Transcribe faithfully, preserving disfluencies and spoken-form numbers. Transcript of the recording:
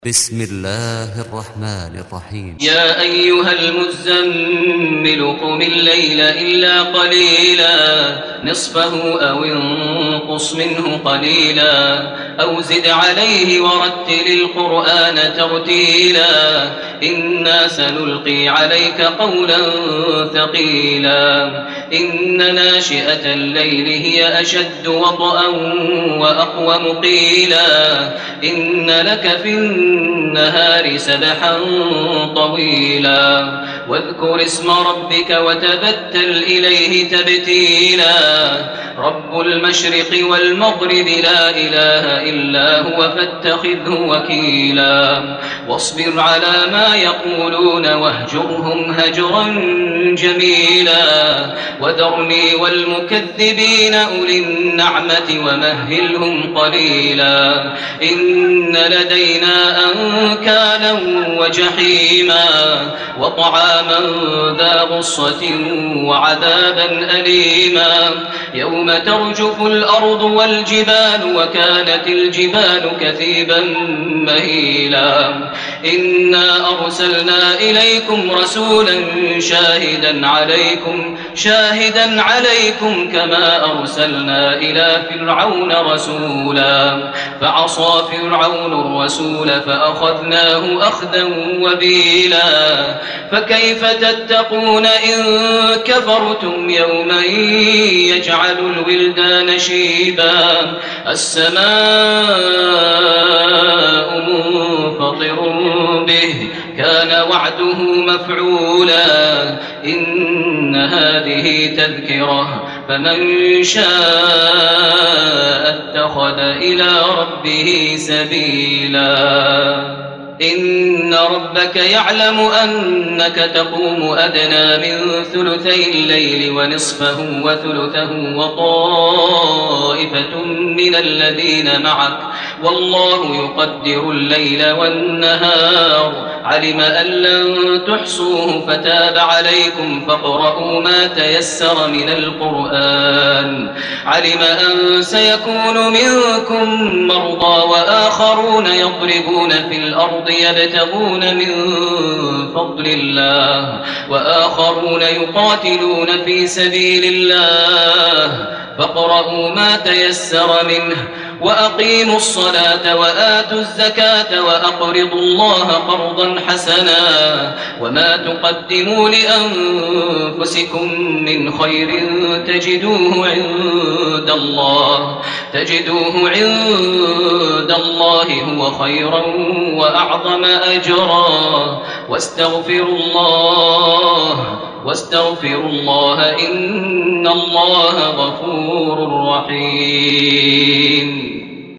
بسم الله الرحمن الرحيم. يا أيها المزمل قم الليل إلا قليلا نصفه أو انقص منه قليلا أو زد عليه ورتل القرآن ترتيلا إنا سنلقي عليك قولا ثقيلا إن ناشئة الليل هي أشد وطئا وأقوم قيلا إن لك في النهار سبحا طويلا واذكر اسم ربك وتبتل إليه تبتيلا رب المشرق والمغرب لا إله إلا هو فاتخذه وكيلا واصبر على ما يقولون واهجرهم هجرا جميلا وذرني والمكذبين أولي النعمة ومهلهم قليلا إن لدينا أنكالا وجحيما وطعاما ذا غصة وعذابا أليما يوم ترجف الأرض والجبال وكانت الجبال كثيبا مهيلا إنا أرسلنا إليكم رسولا شاهدا عليكم شاهدا عليكم كما أرسلنا إلى فرعون رسولا فعصى فرعون الرسول فأخذناه أخذا وبيلا فكيف تتقون إن كفرتم يوما يجعل الولدان شيبا السماء منفطر به كان وعده مفعولا إن هذه تذكرة فمن شاء اتخذ إلى ربه سبيلا إن ربك يعلم أنك تقوم أدنى من ثلثي الليل ونصفه وثلثه وطائفة من الذين معك والله يقدر الليل والنهار علم أن لن تحصوه فتاب عليكم فاقرؤوا ما تيسر من القرآن علم أن سيكون منكم مرضى وآخرون يضربون في الأرض يبتغون من فضل الله وآخرون يقاتلون في سبيل الله فاقرؤوا ما تيسر منه وأقيموا الصلاة وآتوا الزكاة وأقرضوا الله قرضا حسنا وما تقدموا لأنفسكم من خير تجدوه عند الله تجدوه عند الله هو خيرا وأعظم أجرا واستغفروا الله واستغفروا الله إن الله غفور رحيم.